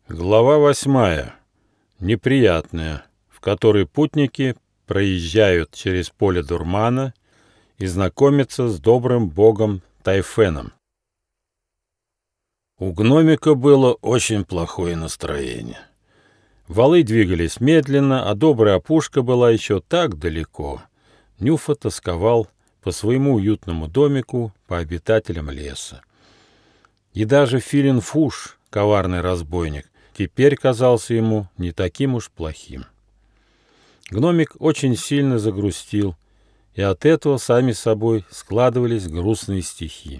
Глава 8. Неприятная, в которой путники проезжают через поле дурмана и знакомятся с добрым богом Тайфеном. У гномика было очень плохое настроение. Валы двигались медленно, а добрая опушка была еще так далеко. Нюфа тосковал по своему уютному домику, по обитателям леса. И даже Филин Фуш, коварный разбойник, теперь казался ему не таким уж плохим. Гномик очень сильно загрустил, и от этого сами собой складывались грустные стихи.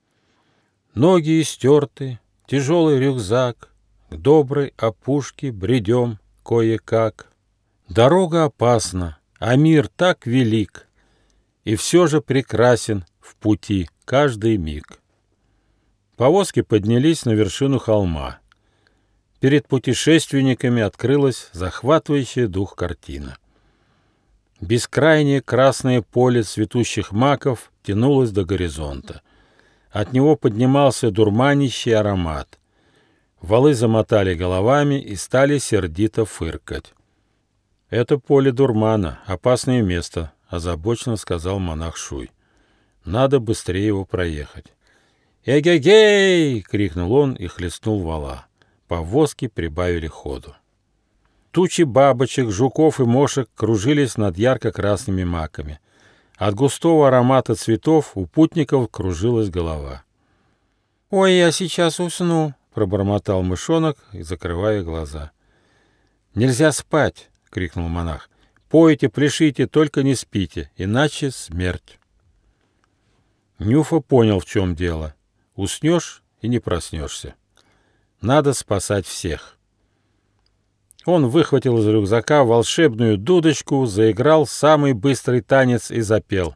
Ноги истерты, тяжелый рюкзак, к доброй опушке бредем кое-как. Дорога опасна, а мир так велик, и все же прекрасен в пути каждый миг. Повозки поднялись на вершину холма. Перед путешественниками открылась захватывающая дух картина. Бескрайнее красное поле цветущих маков тянулось до горизонта. От него поднимался дурманящий аромат. Валы замотали головами и стали сердито фыркать. «Это поле дурмана, опасное место», — озабоченно сказал монах Шуй. «Надо быстрее его проехать». «Эгегей!» — крикнул он и хлестнул вала. Повозки прибавили ходу. Тучи бабочек, жуков и мошек кружились над ярко-красными маками. От густого аромата цветов у путников кружилась голова. «Ой, я сейчас усну!» — пробормотал мышонок, закрывая глаза. «Нельзя спать!» — крикнул монах. «Пойте, пляшите, только не спите, иначе смерть!» Нюфа понял, в чем дело. Уснешь и не проснешься. Надо спасать всех. Он выхватил из рюкзака волшебную дудочку, заиграл самый быстрый танец и запел.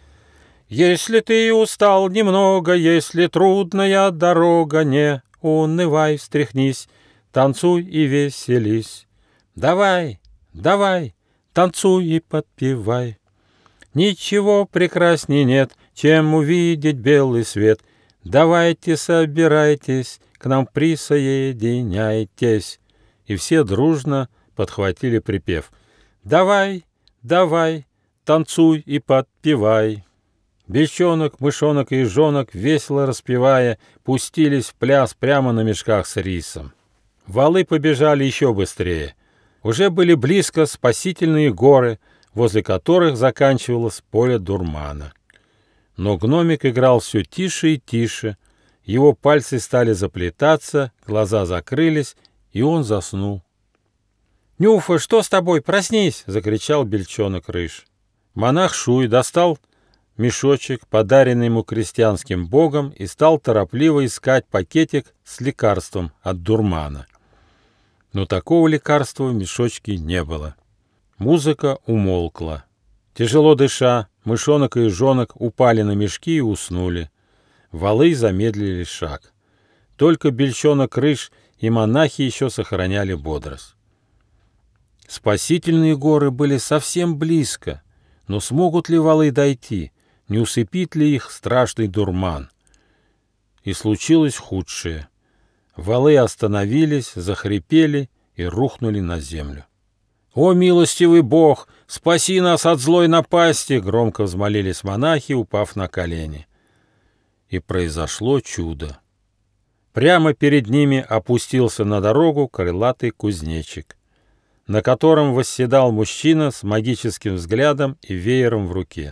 «Если ты устал немного, если трудная дорога, не унывай, встряхнись, танцуй и веселись. Давай, давай, танцуй и подпевай. Ничего прекрасней нет, чем увидеть белый свет. Давайте, собирайтесь, к нам присоединяйтесь». И все дружно подхватили припев. «Давай, давай, танцуй и подпевай». Бельчонок, мышонок и ежонок, весело распевая, пустились в пляс прямо на мешках с рисом. Валы побежали еще быстрее. Уже были близко спасительные горы, возле которых заканчивалось поле дурмана. Но гномик играл все тише и тише, его пальцы стали заплетаться, глаза закрылись, и он заснул. «Нюфа, что с тобой? Проснись!» — закричал бельчонок-рыж. Монах Шуй достал мешочек, подаренный ему крестьянским богом, и стал торопливо искать пакетик с лекарством от дурмана. Но такого лекарства в мешочке не было. Музыка умолкла. Тяжело дыша, мышонок и ежонок упали на мешки и уснули. Валы замедлили шаг. Только бельчонок-рыж и монахи еще сохраняли бодрость. Спасительные горы были совсем близко, но смогут ли валы дойти, не усыпит ли их страшный дурман? И случилось худшее. Валы остановились, захрипели и рухнули на землю. «О, милостивый Бог, спаси нас от злой напасти!» — громко взмолились монахи, упав на колени. И произошло чудо. Прямо перед ними опустился на дорогу крылатый кузнечик, на котором восседал мужчина с магическим взглядом и веером в руке.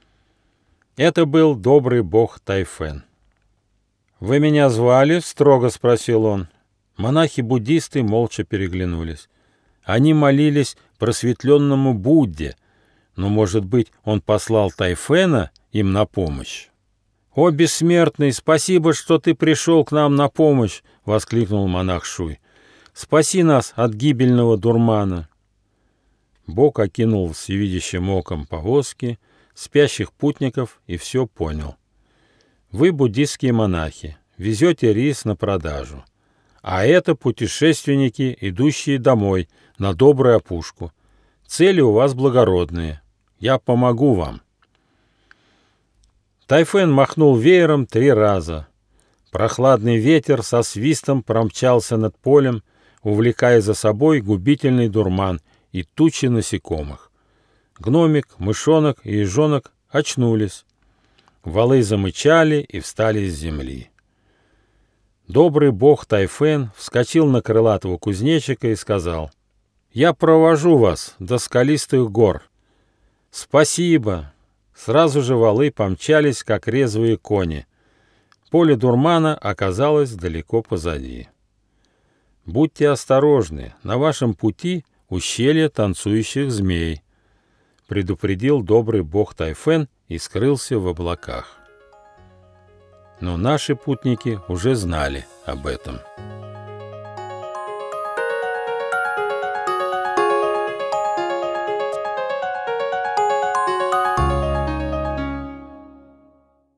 Это был добрый бог Тайфен. «Вы меня звали?» — строго спросил он. Монахи-буддисты молча переглянулись. Они молились просветленному Будде, но, может быть, он послал Тайфена им на помощь? «О, бессмертный, спасибо, что ты пришел к нам на помощь!» — воскликнул монах Шуй. «Спаси нас от гибельного дурмана!» Бог окинул всевидящим оком повозки, спящих путников и все понял. «Вы буддистские монахи, везете рис на продажу. А это путешественники, идущие домой, на добрую опушку. Цели у вас благородные. Я помогу вам». Тайфен махнул веером 3 раза. Прохладный ветер со свистом промчался над полем, увлекая за собой губительный дурман и тучи насекомых. Гномик, мышонок и ежонок очнулись. Валы замычали и встали с земли. Добрый бог Тайфен вскочил на крылатого кузнечика и сказал: «Я провожу вас до скалистых гор». «Спасибо!» Сразу же валы помчались, как резвые кони. Поле дурмана оказалось далеко позади. «Будьте осторожны, на вашем пути ущелье танцующих змей», предупредил добрый бог Тайфен и скрылся в облаках. Но наши путники уже знали об этом.